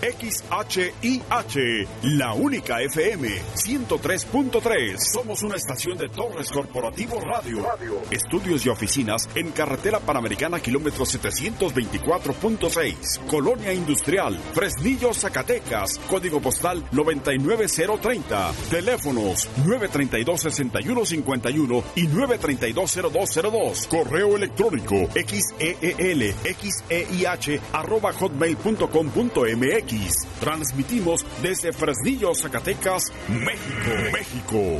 XHIH, la única FM 103.3. Somos una estación de Torres Corporativo Radio. Estudios y oficinas en Carretera Panamericana, kilómetro 724.6. Colonia Industrial, Fresnillo, Zacatecas. Código postal 99030. Teléfonos 932-6151 y 932-0202. Correo electrónico xeelxeih@hotmail.com.mx. Transmitimos desde Fresnillo, Zacatecas, México.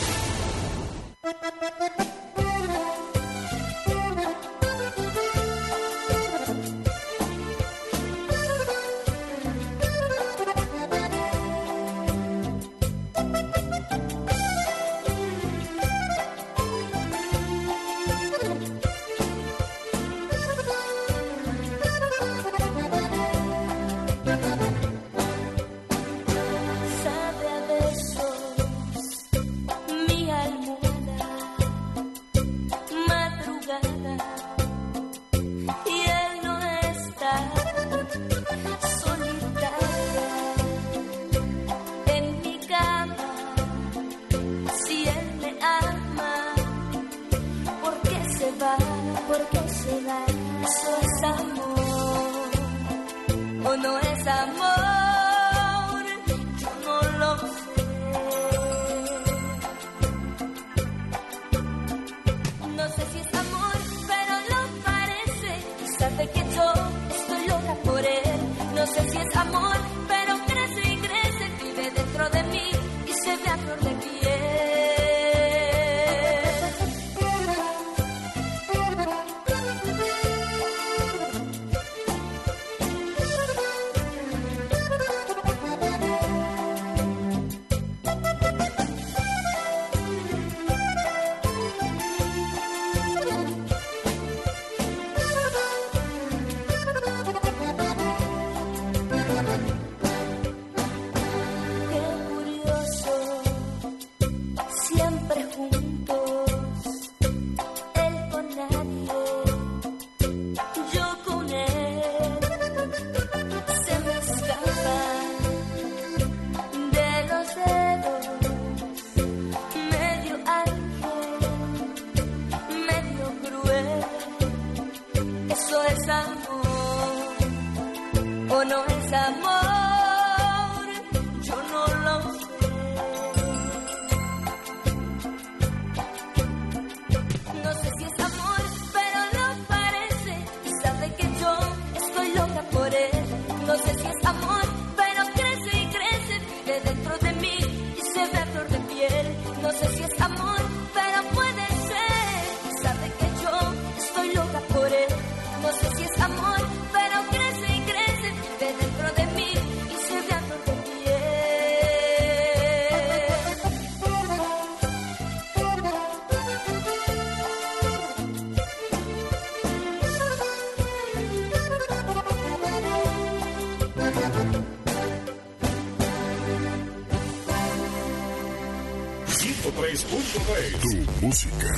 Tu música.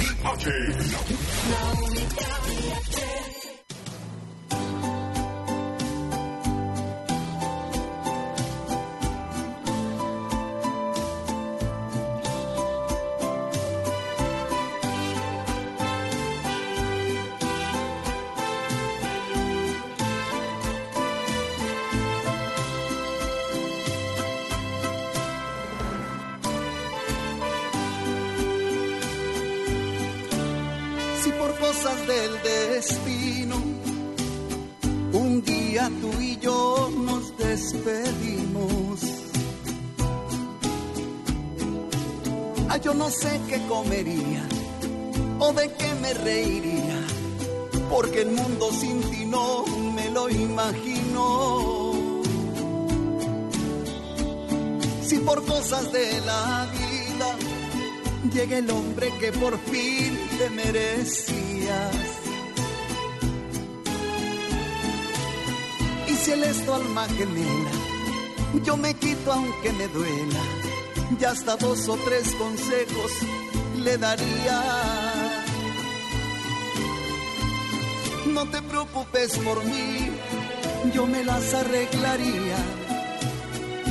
Del destino, un día tú y yo nos despedimos. Yo no sé qué comería o de qué me reiría, porque el mundo sin ti no me lo imagino. Si por cosas de la vida llega el hombre que por fin te merecías, y si él es tu alma gemela, yo me quito aunque me duela, y hasta 2 o 3 consejos le daría. No te preocupes por mí, yo me las arreglaría.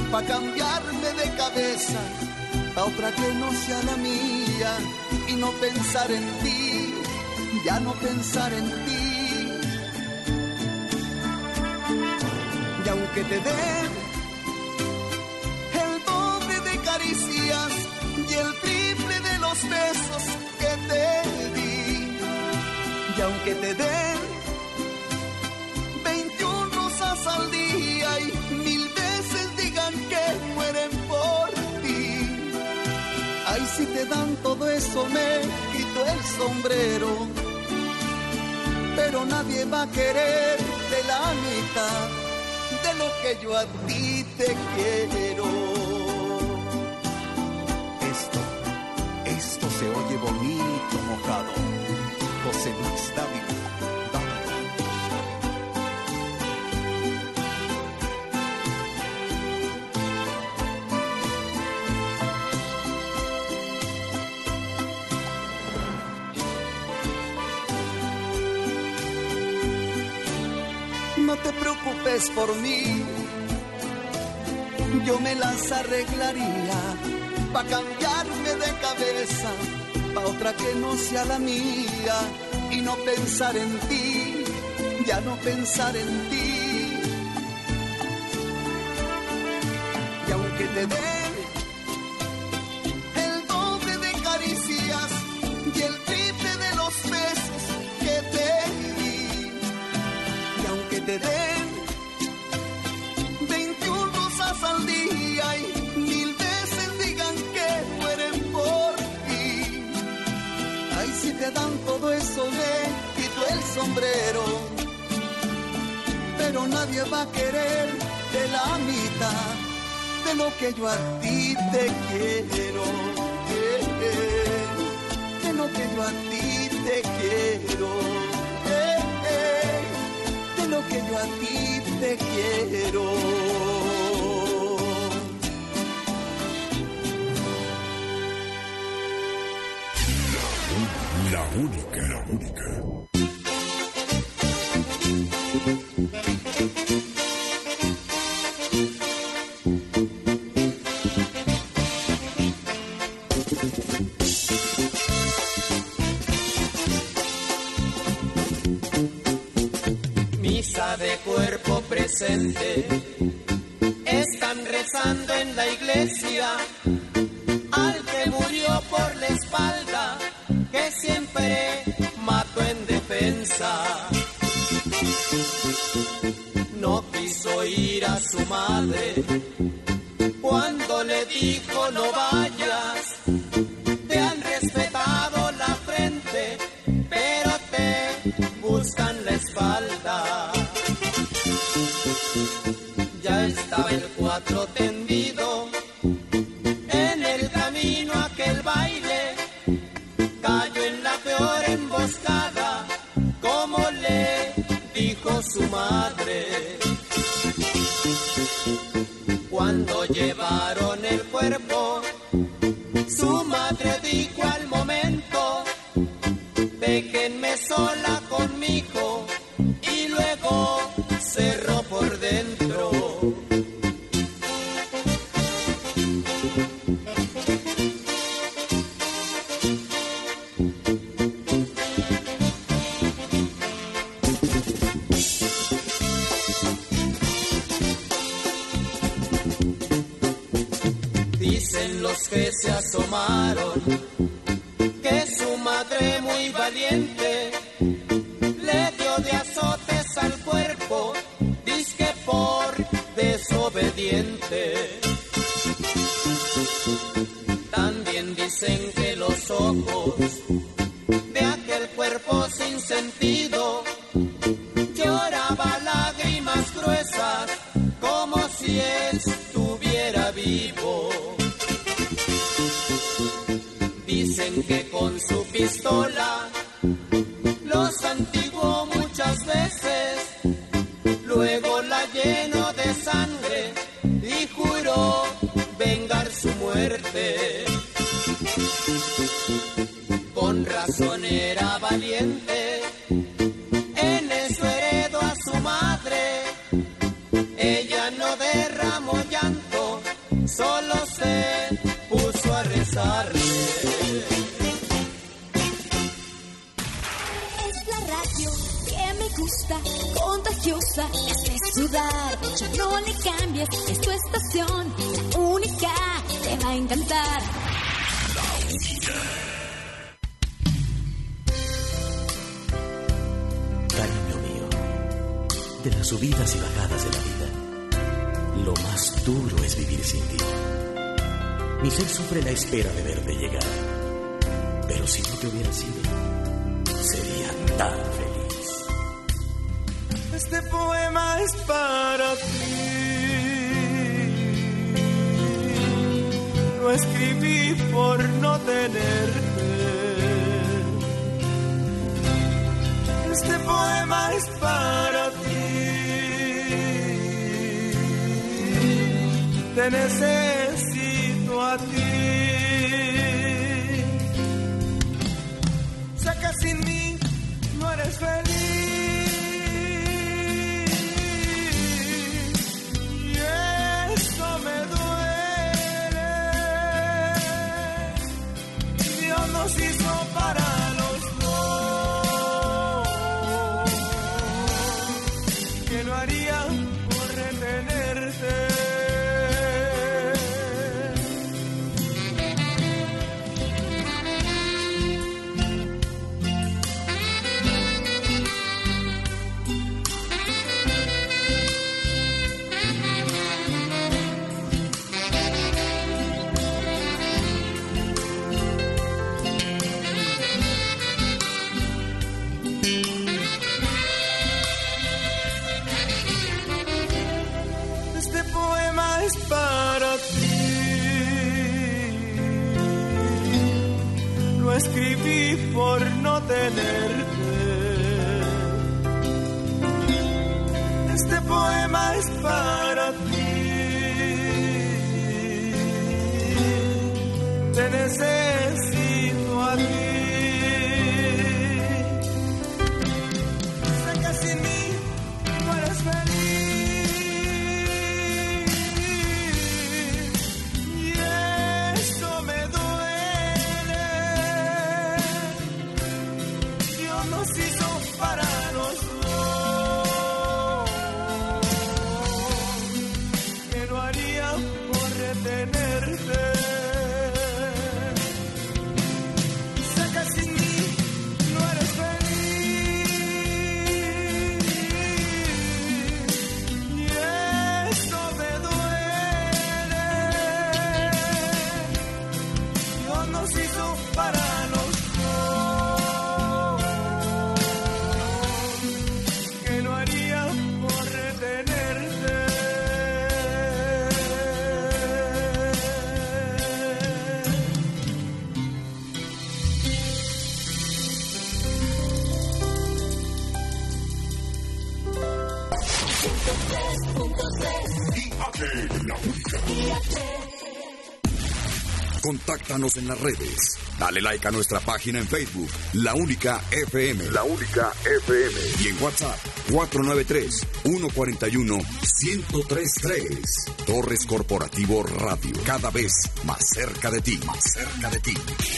pa' cambiarme de cabeza a otra que no sea la mía y no pensar en ti, ya no pensar en ti. Y aunque te den el doble de caricias y el triple de los besos que te di, y aunque te den 21 rosas al día y 1000 veces digan que mueren por ti, ay, si te dan todo eso me quito el sombrero, pero nadie va a querer de la mitad de lo que yo a ti te quiero. Esto se oye bonito, mojado. José Luis Dávila. No te preocupes por mí, yo me las arreglaría pa' cambiarme de cabeza, pa' otra que no sea la mía y no pensar en ti, ya no pensar en ti. Y aunque te den el doble de caricias y el triple de los besos que te di, y aunque te den 21 rosas al día y 1000 veces digan que mueren por ti, ay, si te dan todo eso me quito el sombrero, pero nadie va a querer de la mitad de lo que yo a ti te quiero, de lo que yo a ti te quiero, de lo que yo a ti te quiero. La única. Misa de cuerpo presente, están rezando en la iglesia al que murió por la espalda, que siempre mató en defensa. No quiso ir a su madre cuando le dijo no vayas. Te han respetado la frente, pero te buscan la espalda. Ya estaba el 4 tendido en el camino a aquel baile, cayó en la peor emboscada, como le dijo su madre. Cuando llevaron el cuerpo, su madre dijo al momento: déjenme sola con mi hijo, y luego cerró por dentro. Dicen los que se asomaron que su madre muy valiente le dio de azotes al cuerpo, dizque por desobediente. También dicen que los ojos de aquel cuerpo sin sentido lloraba lágrimas gruesas, como si estuviera vivo. Dicen que con su pistola lo santiguó muchas veces, luego la llenó de sangre y juró vengar su muerte. Con razón era valiente, en eso heredó a su madre. Ella no derramó llanto, solo se puso a rezarle. Es la radio que me gusta, contagiosa, me hace sudar. Ya no le cambies, es tu estación, la única, te va a encantar. La única. Cariño mío, de las subidas y bajadas de la vida, lo más duro es vivir sin ti. Mi ser sufre la espera de verte llegar, pero si no te hubiera sido, sería tan feliz. Este poema es para ti. Lo escribí por no tenerte. Este poema es para ti. Te necesito a ti. Sé que sin mí no eres feliz. Y eso me duele. Dios nos hizo para los dos. ¿Qué no haría por retenerte? Para ti lo escribí por no tenerte. Este poema es para ti. Te necesito a ti. Sé que sin mí no eres feliz. Contáctanos en las redes. Dale like a nuestra página en Facebook, La Única FM. La Única FM. Y en WhatsApp, 493-141-1033. Torres Corporativo Radio. Cada vez más cerca de ti. Más cerca de ti.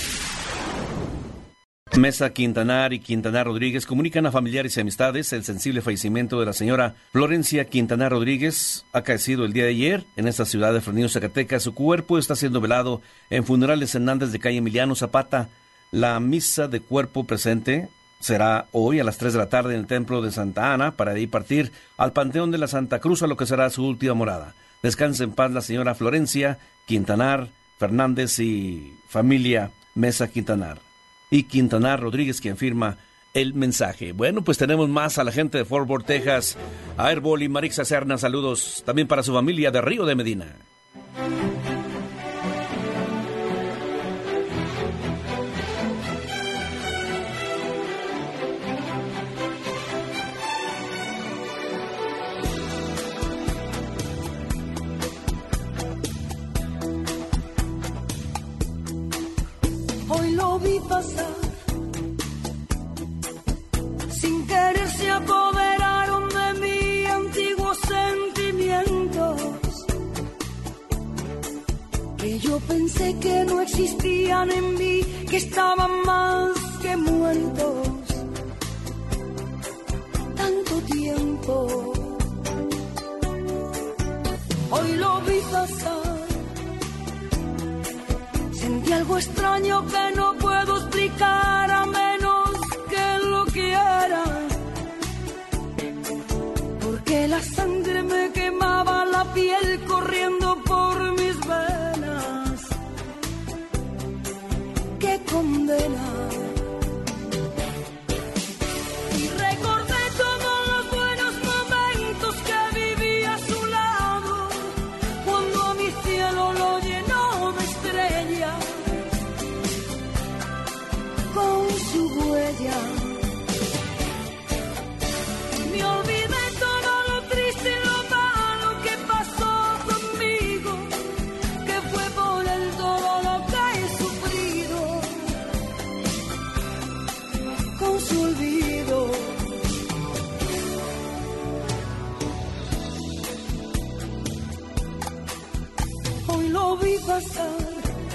Mesa Quintanar y Quintanar Rodríguez comunican a familiares y amistades el sensible fallecimiento de la señora Florencia Quintanar Rodríguez, acaecido el día de ayer en esta ciudad de Fresnillo, Zacatecas. Su cuerpo está siendo velado en Funerales Hernández de calle Emiliano Zapata. La misa de cuerpo presente será hoy a las 3 de la tarde en el Templo de Santa Ana, para de ahí partir al Panteón de la Santa Cruz, a lo que será su última morada. Descanse en paz la señora Florencia Quintanar Fernández y familia Mesa Quintanar. Y Quintanar Rodríguez, quien firma el mensaje. Bueno, pues tenemos más a la gente de Fort Worth, Texas. A Airball y Marixa Serna, saludos también para su familia de Río de Medina. Hoy lo vi pasar, sin querer se apoderaron de mí antiguos sentimientos. Pensé que no existían en mí, que estaban más que muertos. Tanto tiempo. Hoy lo vi pasar. Sentí algo extraño que no puedo explicar a menos que lo quiera. Porque la sangre me quemaba la piel corriendo por mis venas. ¡Qué condena! Y recordé todos los buenos momentos que viví a su lado, cuando a mi cielo lo llenó de estrellas con su huella. Me olvidé todo lo triste y lo malo que pasó conmigo, que fue por el todo lo que he sufrido, con su olvido. Hoy lo vi pasar,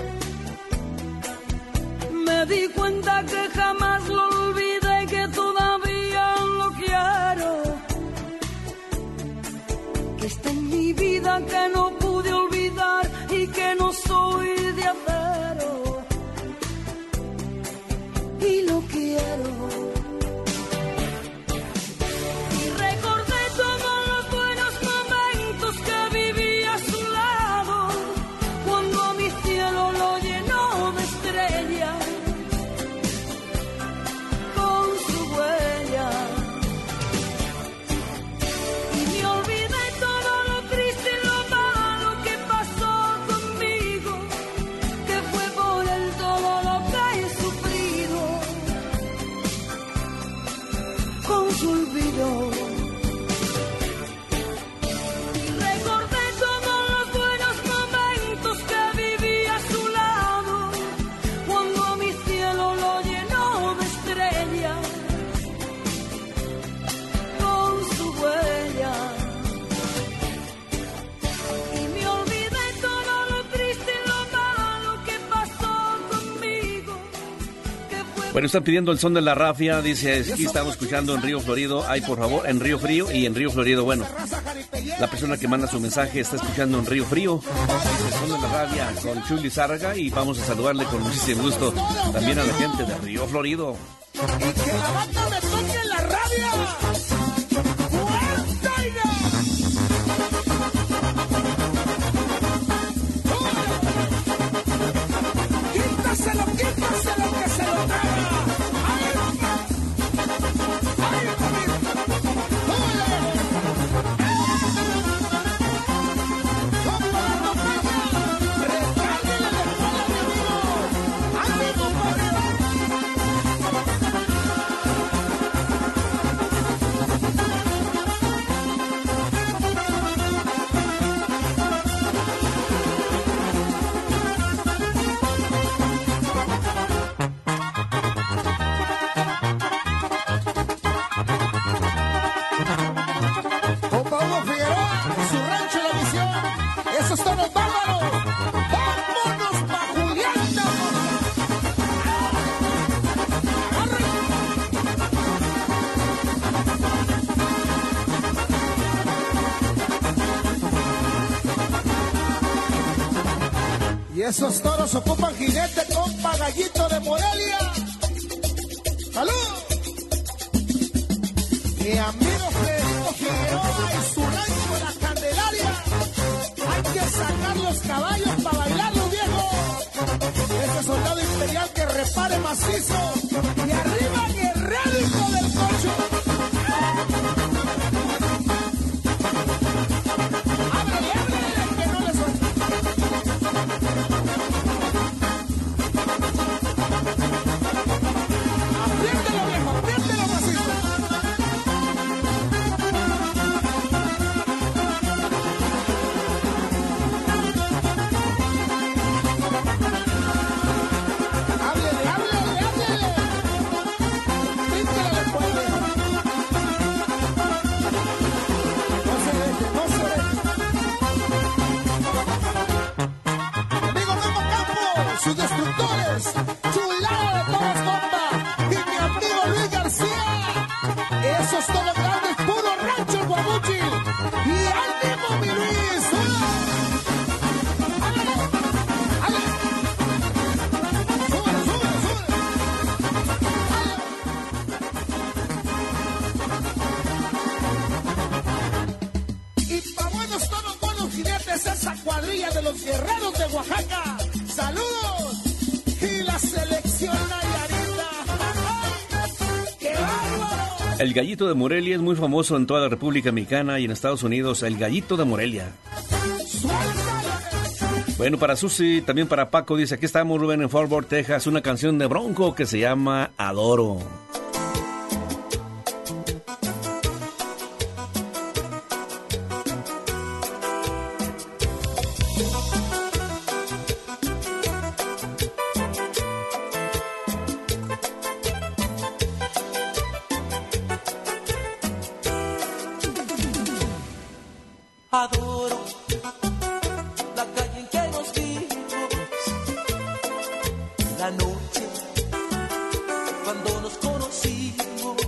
me di cuenta que jamás lo olvidé y que todavía lo quiero. Que está en mi vida, que no pude olvidar y que no soy de acero. Y lo quiero. Y recordé todos los buenos momentos que viví a su lado, cuando a mi cielo lo llenó de estrellas con su huella. Y me olvidé todo lo triste y lo malo que pasó conmigo, que fue por el todo lo que he sufrido, con su olvido. Y recordé todos los buenos momentos que viví a su lado, cuando a mi cielo lo llenó de estrellas con su huella. Y me olvidé todo lo triste y lo malo que pasó conmigo, que fue... Bueno, están pidiendo el son de la rafia, dice, aquí estamos escuchando en Río Florido. Ay, por favor, en Río Frío y en Río Florido. Bueno, la persona que manda su mensaje está escuchando en Río Frío, el son de la rafia con Chuli Zárraga, y vamos a saludarle con muchísimo gusto también a la gente de Río Florido. Y que la banda me toque la rabia. ¡Fuerte! Quítaselo, quítaselo, que se lo traga. ¡Ay! ¡Ay, esos tonos bárbaros. ¡Vámonos pa' Julián! Y esos toros ocupan jinete, compa Gallito de Morelia. ¡Salud! Mi amigo Federico Figueroa y su rancho La Candelaria. Hay que sacar los caballos para bailarlo, viejo. Ese soldado imperial que repare macizo. Y arriba Guerrero, hijo del cocho. Ábrele, ábrele, que no le suelte. Apriételo, viejo, apriételo macizo. Háblele, háblele, háblele. cuadrilla de los guerreros de Oaxaca. ¡Saludos! Y la selección Nayarita. ¡Qué bárbaro! El gallito de Morelia es muy famoso en toda la República Mexicana y en Estados Unidos. El gallito de Morelia. Bueno, para Susi, también para Paco, dice, aquí estamos, Rubén, en Fort Worth, Texas, una canción de Bronco que se llama Adoro. Adoro la calle en que nos vimos, la noche cuando nos conocimos.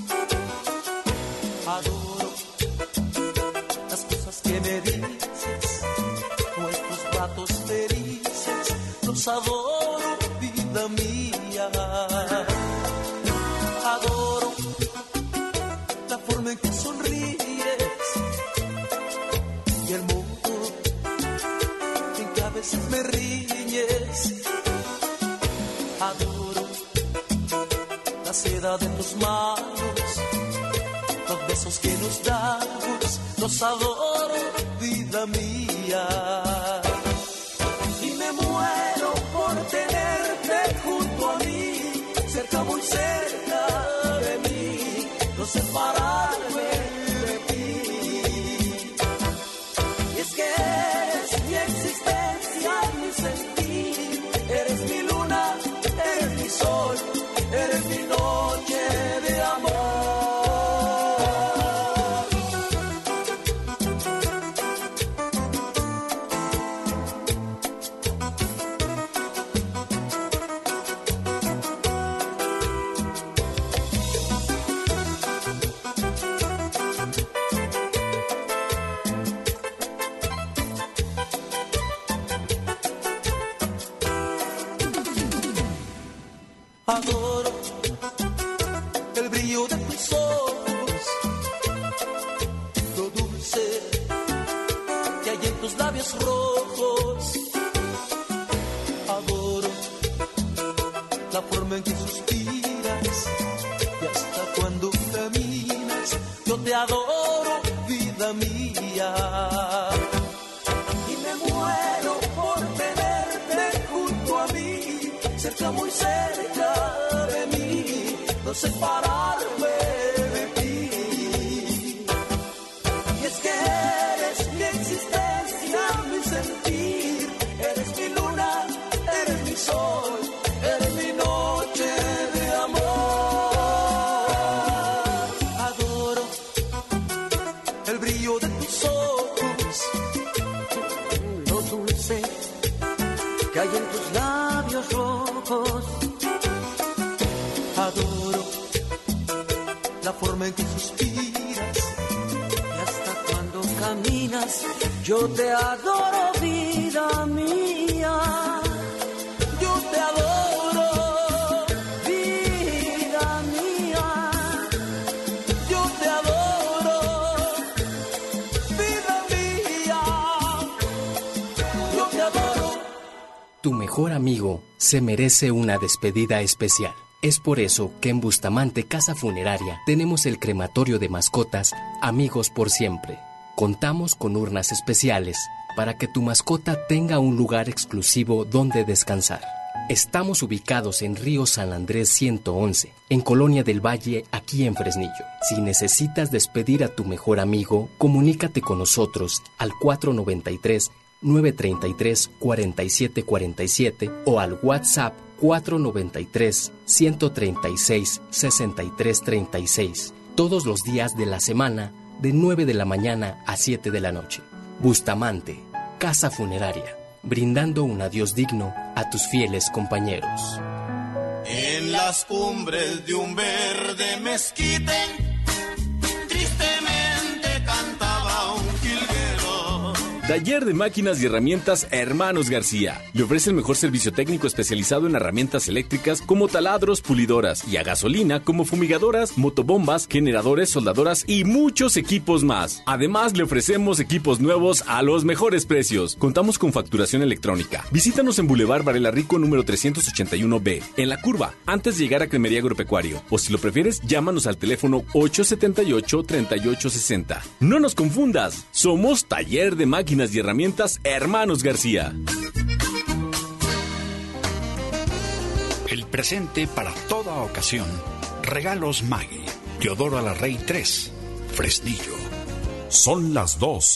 Adoro las cosas que me dices, nuestros ratos felices, los adoro, vida mía. Adoro la forma en que sonríes y el modo en que a veces me riñes. Adoro la seda de tus manos, los besos que nos damos, los adoro, vida mía. Y me muero por tenerte junto a mí, cerca, muy cerca de mí, no separarme de ti. Y es que eres mi existencia, mi sentir, eres mi luna, eres mi sol, eres mi noche de amor. Adoro el brillo de tus ojos, lo dulce que hay en tus labios rojos. Adoro la forma en que suspiras y hasta cuando caminas. Yo te adoro, vida mía. Y me muero por tenerte junto a mí, cerca, muy cerca de mí, no separarme de ti. Y es que eres mi existencia, mi sentir, eres mi luna, eres mi sol, eres mi noche de amor. Adoro el brillo de tus ojos, lo dulce que hay en tus labios rojos. Adoro la forma en que suspiras y hasta cuando caminas. Yo te adoro, vida mía. Yo te adoro, vida mía. Yo te adoro, vida mía. Yo te adoro. Tu mejor amigo se merece una despedida especial. Es por eso que en Bustamante Casa Funeraria tenemos el crematorio de mascotas Amigos por Siempre. Contamos con urnas especiales para que tu mascota tenga un lugar exclusivo donde descansar. Estamos ubicados en Río San Andrés 111, en Colonia del Valle, aquí en Fresnillo. Si necesitas despedir a tu mejor amigo, comunícate con nosotros al 493-933-4747 o al WhatsApp 493-136-6336, todos los días de la semana, de 9 de la mañana a 7 de la noche. Bustamante, Casa Funeraria, brindando un adiós digno a tus fieles compañeros. En las cumbres de un verde mezquite, tristemente cantaba un jilguero. Taller de Máquinas y Herramientas Hermanos García. Le ofrece el mejor servicio técnico especializado en herramientas eléctricas como taladros, pulidoras y a gasolina como fumigadoras, motobombas, generadores, soldadoras y muchos equipos más. Además, le ofrecemos equipos nuevos a los mejores precios. Contamos con facturación electrónica. Visítanos en Boulevard Varela Rico número 381B, en La Curva, antes de llegar a Cremería Agropecuario. O si lo prefieres, llámanos al teléfono 878-3860. No nos confundas, somos Taller de Máquinas y Herramientas Hermanos García. El presente para toda ocasión. Regalos Maggi. Teodoro Alarrey 3, Fresnillo. Son las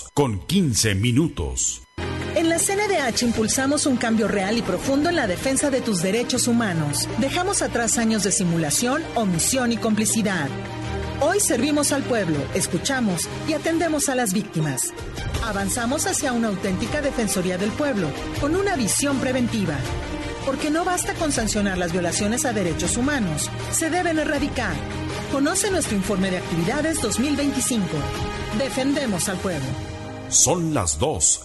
2:15. En la CNDH impulsamos un cambio real y profundo en la defensa de tus derechos humanos. Dejamos atrás años de simulación, omisión y complicidad. Hoy servimos al pueblo, escuchamos y atendemos a las víctimas. Avanzamos hacia una auténtica defensoría del pueblo, con una visión preventiva. Porque no basta con sancionar las violaciones a derechos humanos, se deben erradicar. Conoce nuestro informe de actividades 2025. Defendemos al pueblo. Son las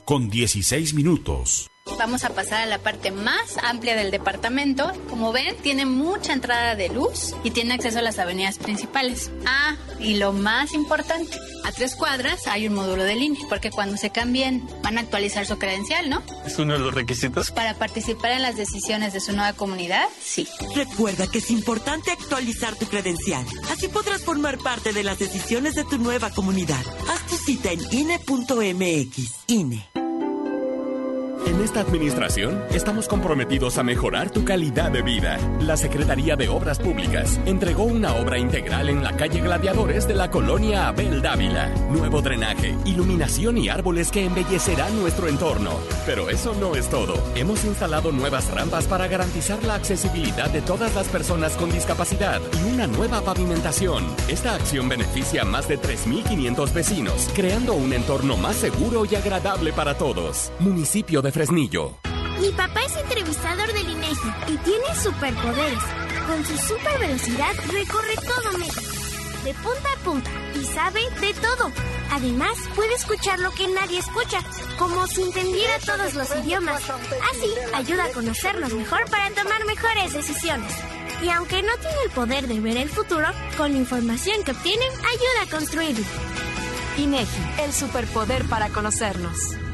2:16. Vamos a pasar a la parte más amplia del departamento. Como ven, tiene mucha entrada de luz y tiene acceso a las avenidas principales. Ah, y lo más importante, a 3 cuadras hay un módulo de línea, porque cuando se cambien van a actualizar su credencial, ¿no? ¿Es uno de los requisitos? Para participar en las decisiones de su nueva comunidad, sí. Recuerda que es importante actualizar tu credencial. Así podrás formar parte de las decisiones de tu nueva comunidad. Haz tu cita en INE.mx. INE. En esta administración estamos comprometidos a mejorar tu calidad de vida. La Secretaría de Obras Públicas entregó una obra integral en la calle Gladiadores de la colonia Abel Dávila. Nuevo drenaje, iluminación y árboles que embellecerán nuestro entorno. Pero eso no es todo. Hemos instalado nuevas rampas para garantizar la accesibilidad de todas las personas con discapacidad y una nueva pavimentación. Esta acción beneficia a más de 3,500 vecinos, creando un entorno más seguro y agradable para todos. Municipio de Fresnillo. Mi papá es entrevistador del INEGI y tiene superpoderes. Con su super velocidad recorre todo México, de punta a punta, y sabe de todo. Además, puede escuchar lo que nadie escucha, como si entendiera todos los idiomas. Así, ayuda a conocernos mejor para tomar mejores decisiones. Y aunque no tiene el poder de ver el futuro, con la información que obtiene, ayuda a construirlo. INEGI, el superpoder para conocernos.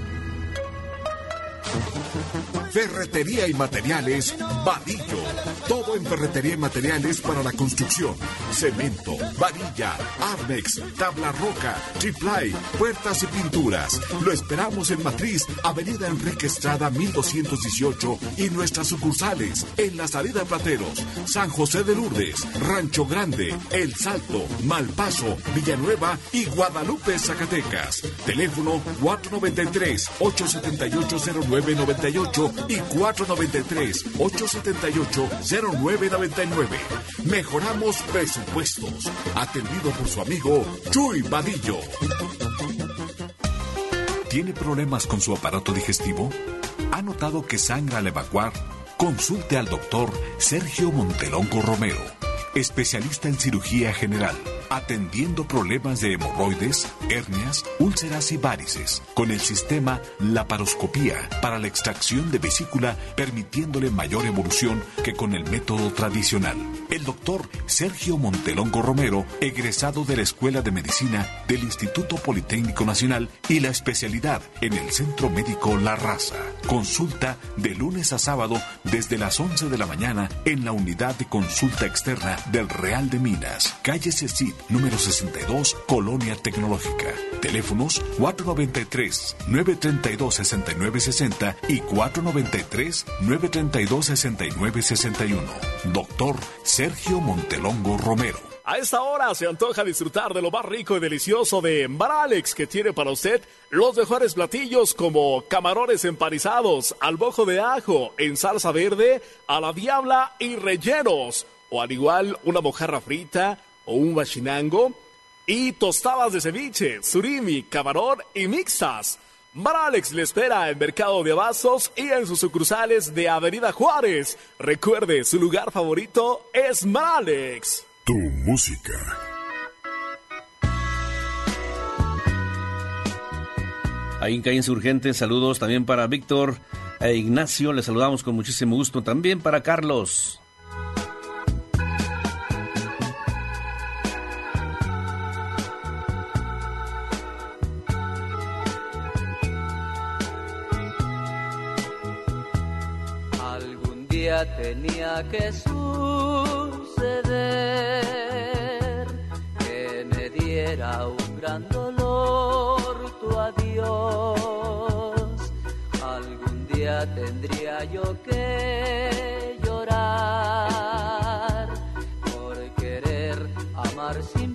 Ferretería y materiales Vadillo. Todo en ferretería y materiales para la construcción. Cemento, varilla, Armex, tabla roca, triplay, puertas y pinturas. Lo esperamos en Matriz, Avenida Enrique Estrada 1218 y nuestras sucursales en la salida Plateros, San José de Lourdes, Rancho Grande, El Salto, Malpaso, Villanueva y Guadalupe, Zacatecas. Teléfono 493-878-0998 y 493-878-0999. Mejoramos presupuestos. Atendido por su amigo Chuy Vadillo. ¿Tiene problemas con su aparato digestivo? ¿Ha notado que sangra al evacuar? Consulte al doctor Sergio Montelongo Romero, especialista en cirugía general, atendiendo problemas de hemorroides, hernias, úlceras y varices, con el sistema laparoscopía para la extracción de vesícula, permitiéndole mayor evolución que con el método tradicional. El doctor Sergio Montelongo Romero, egresado de la Escuela de Medicina del Instituto Politécnico Nacional y la especialidad en el Centro Médico La Raza. Consulta de lunes a sábado desde las 11 de la mañana en la unidad de consulta externa del Real de Minas, calle Cecit, número 62, Colonia Tecnológica. Teléfonos 493-932-6960 y 493-932-6961. Doctor Sergio Montelongo Romero. A esta hora se antoja disfrutar de lo más rico y delicioso de Bar Alex, que tiene para usted los mejores platillos como camarones empanizados, al mojo de ajo, en salsa verde, a la diabla y rellenos. O al igual una mojarra frita o un guachinango y tostadas de ceviche, surimi, camarón y mixtas. Bar Alex le espera en Mercado de Abastos y en sus sucursales de Avenida Juárez. Recuerde, su lugar favorito es Bar Alex. Tu música. Ahí en Calle Insurgentes, saludos también para Víctor e Ignacio, les saludamos con muchísimo gusto. También para Carlos. Algún día tenía que suceder que me diera un gran dolor tu adiós. Algún día tendría yo que llorar por querer amar sin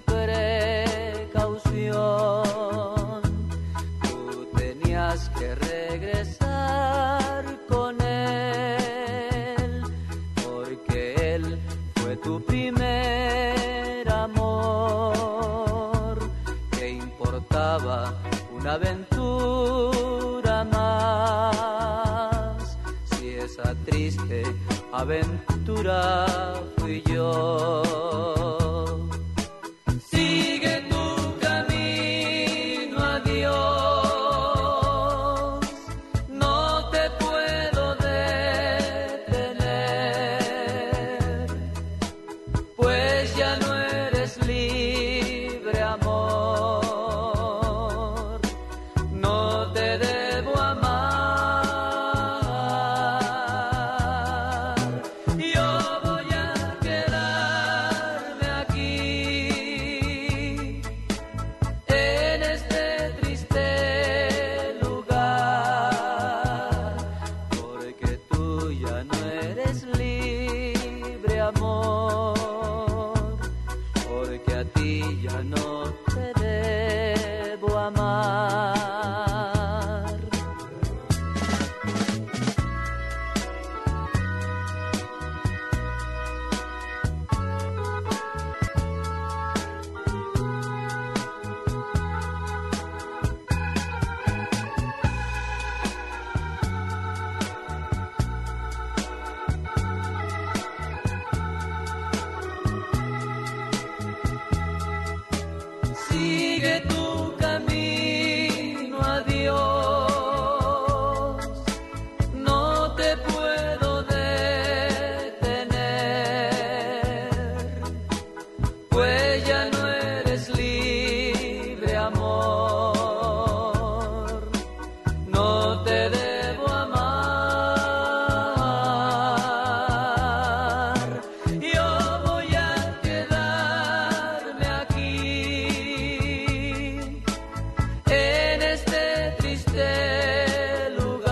precaución. Tú tenías que regresar con él, porque él fue tu primer amor. ¿Qué importaba una aventura más si esa triste aventura fui yo? Sigue tu camino, adiós, no te puedo detener, pues ya no eres libre, amor, no te debo amar. Yo voy a quedarme aquí, en este triste lugar, porque tú ya no eres libre, amor, porque a ti ya no te debo amar. Sigue tu camino, adiós, no te puedo detener, pues ya no eres libre, amor, no te debo amar. Yo voy a quedarme aquí, en este triste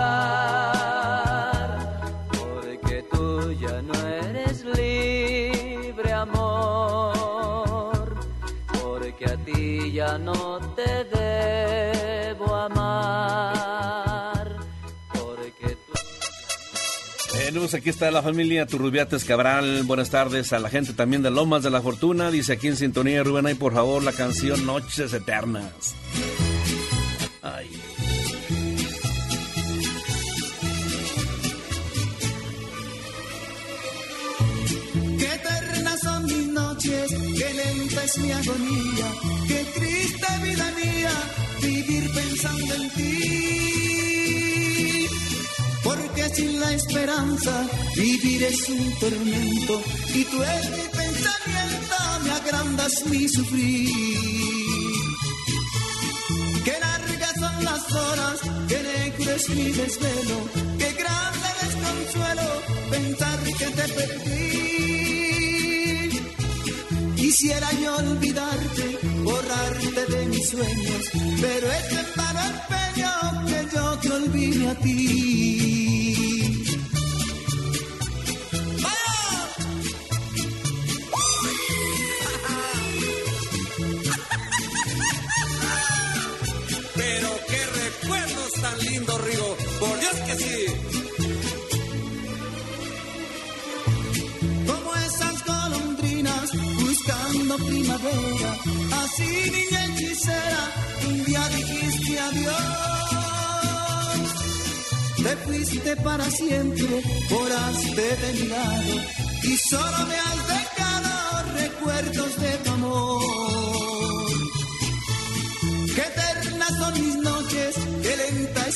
lugar, porque tú ya no eres libre, amor, porque a ti ya no te debo amar, porque tú... Pues aquí está la familia Turrubiates Cabral. Buenas tardes a la gente también de Lomas de la Fortuna. Dice aquí en sintonía, Rubén, ahí por favor la canción Noches Eternas. Ay. Qué eternas son mis noches, qué lenta es mi agonía, qué triste vida mía, vivir pensando en ti. Porque sin la esperanza vivir es un tormento, y tú en mi pensamiento me agrandas mi sufrir. Qué largas son las horas, qué negro es mi desvelo, qué grande desconsuelo pensar que te perdí. Quisiera yo olvidarte, borrarte de mis sueños, pero es en vano empeño que yo te olvide a ti. Pero qué recuerdos tan lindos, Rigo, por Dios que sí. Como esas golondrinas buscando primavera, así niña hechicera, un día dijiste adiós. Te fuiste para siempre, volaste de mi lado, y solo me has dejado recuerdos de tu amor. Qué eternas son mis noches, qué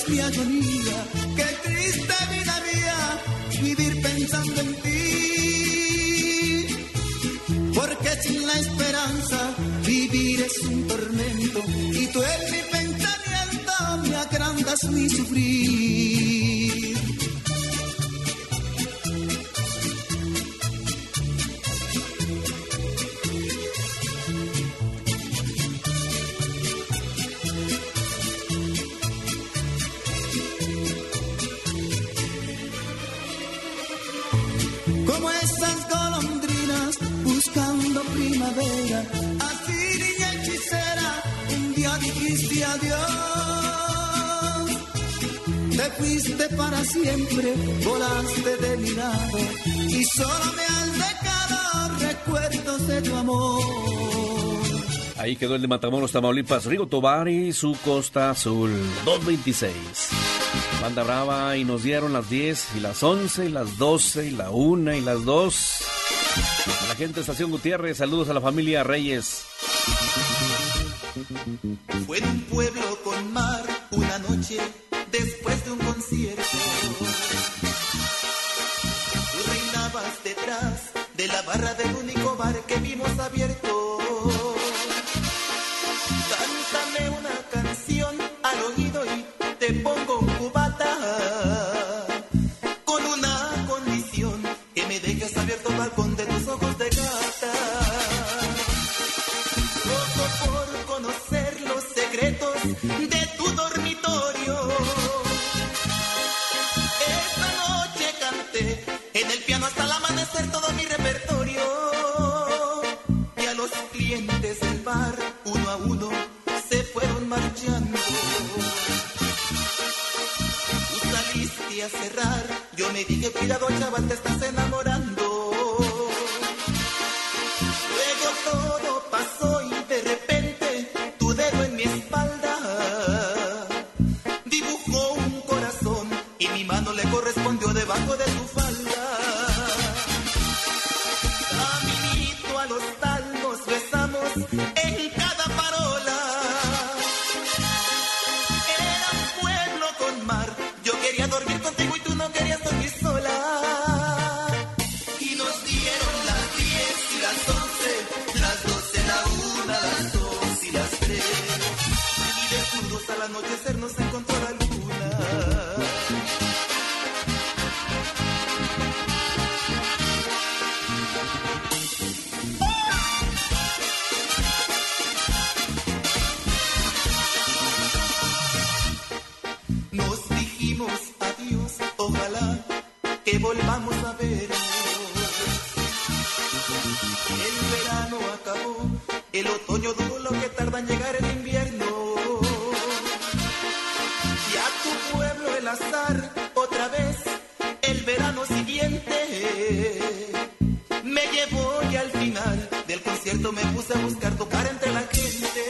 eres mi agonía, qué triste vida mía, vivir pensando en ti. Porque sin la esperanza vivir es un tormento, y tú en mi pensamiento me agrandas mi sufrir. Como esas golondrinas buscando primavera, así niña hechicera, un día dijiste adiós. Te fuiste para siempre, volaste de mi lado, y solo me han dejado recuerdos de tu amor. Ahí quedó el de Matamoros, Tamaulipas, Rigo Tobar y su Costa Azul, 226. Banda Brava, y nos dieron las 10 y las 11 y las 12 y la 1 y las 2. A la gente de Estación Gutiérrez, saludos a la familia Reyes. Fue en un pueblo con mar una noche después de un concierto. Tú reinabas detrás de la barra del único bar que vimos abierto. Cántame una canción al oído y te pongo un cubata, con una condición, que me dejes abierto el balcón de tus ojos de gata. Loco por conocer los secretos de tu dormitorio. Esta noche canté en el piano hasta el amanecer todo mi repertorio, y a los clientes del bar uno a uno se fueron marchando. A cerrar, yo me dije, cuidado chaval, te estás enamorando. Luego todo pasó y de repente tu dedo en mi espalda dibujó un corazón y mi mano le correspondió debajo de tu falda. Caminito al hostal nos besamos en cada parola. Era un pueblo con mar, yo quería dormir contigo y tú no querías dormir sola. Y nos dieron las 10 y las 11, las 12, la 1, las 2 y las 3. Y desnudos al anochecer nos encontró la luna. Nos dijimos adiós, ojalá que volvamos a vernos. El verano acabó, el otoño duró lo que tarda en llegar el invierno. Y a tu pueblo el azar, otra vez, el verano siguiente me llevó y al final del concierto me puse a buscar tocar entre la gente.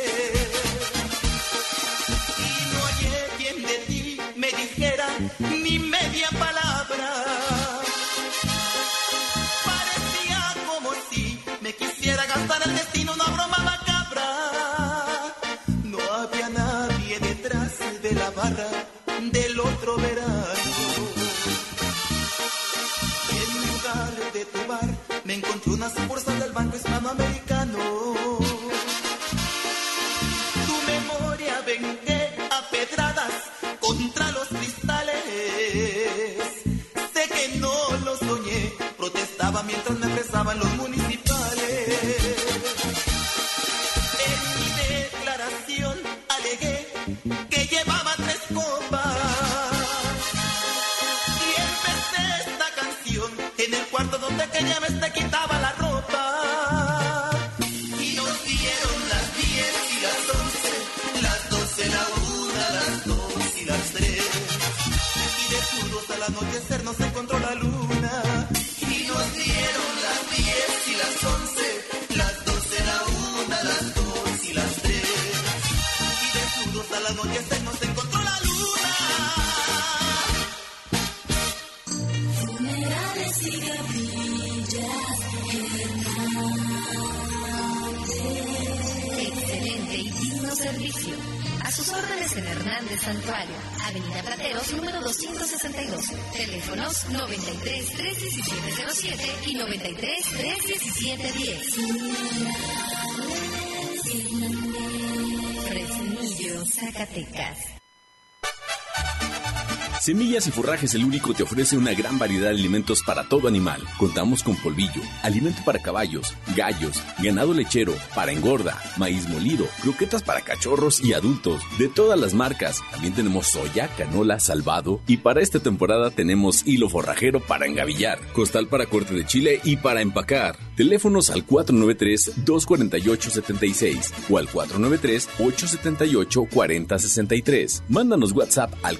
Me dijera ni media palabra. Parecía como si me quisiera gastar el destino, una broma macabra. No había nadie detrás de la barra del otro verano. En lugar de tu bar me encontré una sucursal del Banco Hispanoamericano. Tu memoria vengué a pedradas contra los cristales. Sé que no lo soñé, protestaba mientras me apresaban los municipales. En mi declaración alegué que llevaba 3 copas y empecé esta canción en el cuarto donde aquella vez te quitaba la ropa. Y nos dieron las 10 y las 11, las 12, la 1, las 2 y las 3. Y desnudos al anochecer nos encontró la luna. Y nos dieron las 10 y las 11, las 12, la 1, las 2 y las 3. Y desnudos al anochecer nos encontró la luna. Funerales y capillas, Hernández. Excelente y digno servicio. A sus órdenes. órdenes en Hernández Santuario, Avenida Plateros, número 262. Teléfonos 93 317 07 y 93 317 10. Fresnillo, Zacatecas. Semillas y Forrajes El Único te ofrece una gran variedad de alimentos para todo animal. Contamos con polvillo, alimento para caballos, gallos, ganado lechero, para engorda, maíz molido, croquetas para cachorros y adultos, de todas las marcas. También tenemos soya, canola, salvado y para esta temporada tenemos hilo forrajero para engavillar, costal para corte de chile y para empacar. Teléfonos al 493-248-76 o al 493-878-4063. Mándanos WhatsApp al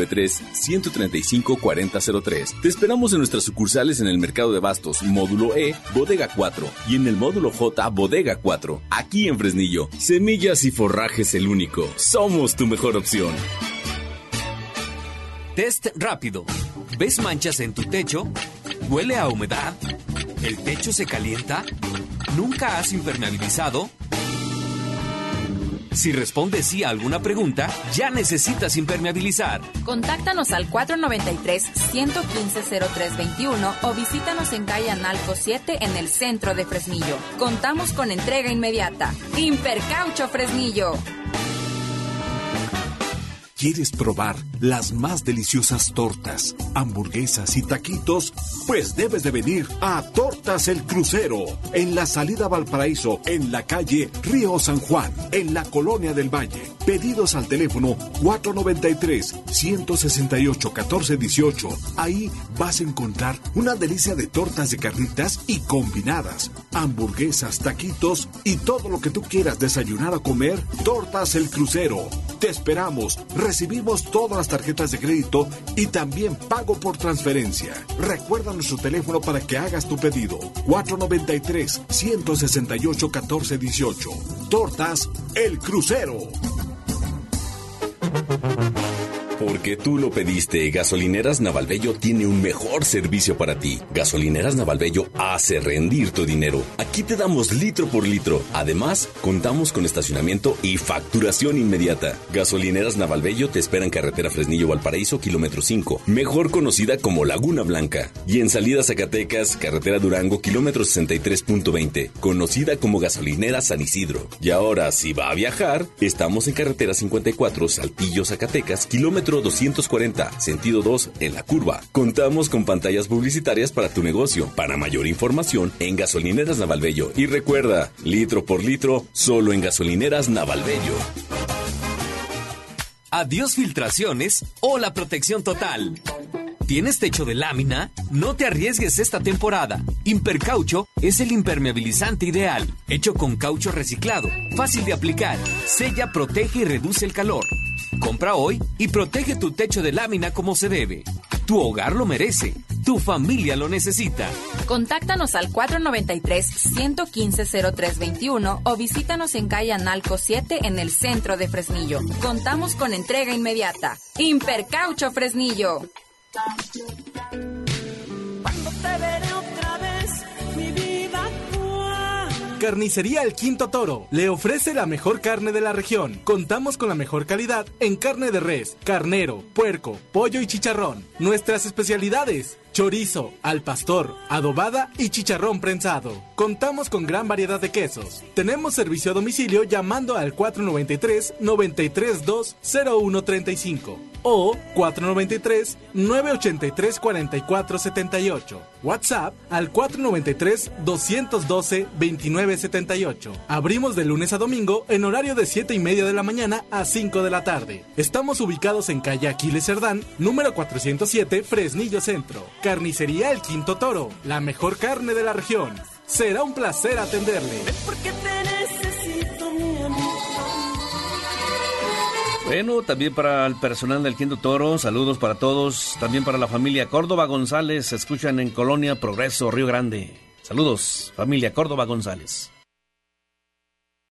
493-135-4003. Te esperamos en nuestras sucursales en el Mercado de Bastos, Módulo E, Bodega 4 y en el Módulo J, Bodega 4. Aquí en Fresnillo, Semillas y Forrajes El Único. Somos tu mejor opción. Test rápido. ¿Ves manchas en tu techo? ¿Huele a humedad? ¿El techo se calienta? ¿Nunca has impermeabilizado? Si respondes sí a alguna pregunta, ya necesitas impermeabilizar. Contáctanos al 493-115-0321 o visítanos en calle Analco 7 en el centro de Fresnillo. Contamos con entrega inmediata. Impercaucho Fresnillo. ¿Quieres probar las más deliciosas tortas, hamburguesas y taquitos? Pues debes de venir a Tortas El Crucero, en la salida a Valparaíso, en la calle Río San Juan, en la Colonia del Valle. Pedidos al teléfono 493-168-1418. Ahí vas a encontrar una delicia de tortas de carnitas y combinadas, hamburguesas, taquitos y todo lo que tú quieras desayunar o comer. Tortas El Crucero. Te esperamos. Recibimos todas las tarjetas de crédito y también pago por transferencia. Recuerda nuestro teléfono para que hagas tu pedido. 493-168-1418. Tortas El Crucero. Porque tú lo pediste, Gasolineras Navalbello tiene un mejor servicio para ti. Gasolineras Navalbello hace rendir tu dinero. Aquí te damos litro por litro. Además, contamos con estacionamiento y facturación inmediata. Gasolineras Navalbello te espera en carretera Fresnillo-Valparaíso, kilómetro 5, mejor conocida como Laguna Blanca. Y en salida Zacatecas, carretera Durango, kilómetro 63.20, conocida como Gasolinera San Isidro. Y ahora, si va a viajar, estamos en carretera 54, Saltillo, Zacatecas, kilómetro 240, sentido 2, en la curva. Contamos con pantallas publicitarias para tu negocio. Para mayor información, en Gasolineras Navalbello. Y recuerda, litro por litro, solo en Gasolineras Navalbello. Adiós filtraciones o la protección total. ¿Tienes techo de lámina? No te arriesgues esta temporada. Impercaucho es el impermeabilizante ideal, hecho con caucho reciclado, fácil de aplicar, sella, protege y reduce el calor. Compra hoy y protege tu techo de lámina como se debe. Tu hogar lo merece. Tu familia lo necesita. Contáctanos al 493-115-0321 o visítanos en calle Analco 7 en el centro de Fresnillo. Contamos con entrega inmediata. Impercaucho Fresnillo. Cuando te veré otra vez, mi vida. Carnicería El Quinto Toro le ofrece la mejor carne de la región. Contamos con la mejor calidad en carne de res, carnero, puerco, pollo y chicharrón. Nuestras especialidades: chorizo, al pastor, adobada y chicharrón prensado. Contamos con gran variedad de quesos. Tenemos servicio a domicilio llamando al 493-932-0135 o 493-983-4478. WhatsApp al 493-212-2978. Abrimos de lunes a domingo en horario de 7:30 de la mañana a 5 de la tarde. Estamos ubicados en calle Aquiles Cerdán, número 407, Fresnillo Centro. Carnicería El Quinto Toro, la mejor carne de la región. Será un placer atenderle. Porque te necesito, mi amor. Bueno, también para el personal del Quinto Toro, saludos para todos. También para la familia Córdoba González, se escuchan en Colonia Progreso, Río Grande. Saludos, familia Córdoba González.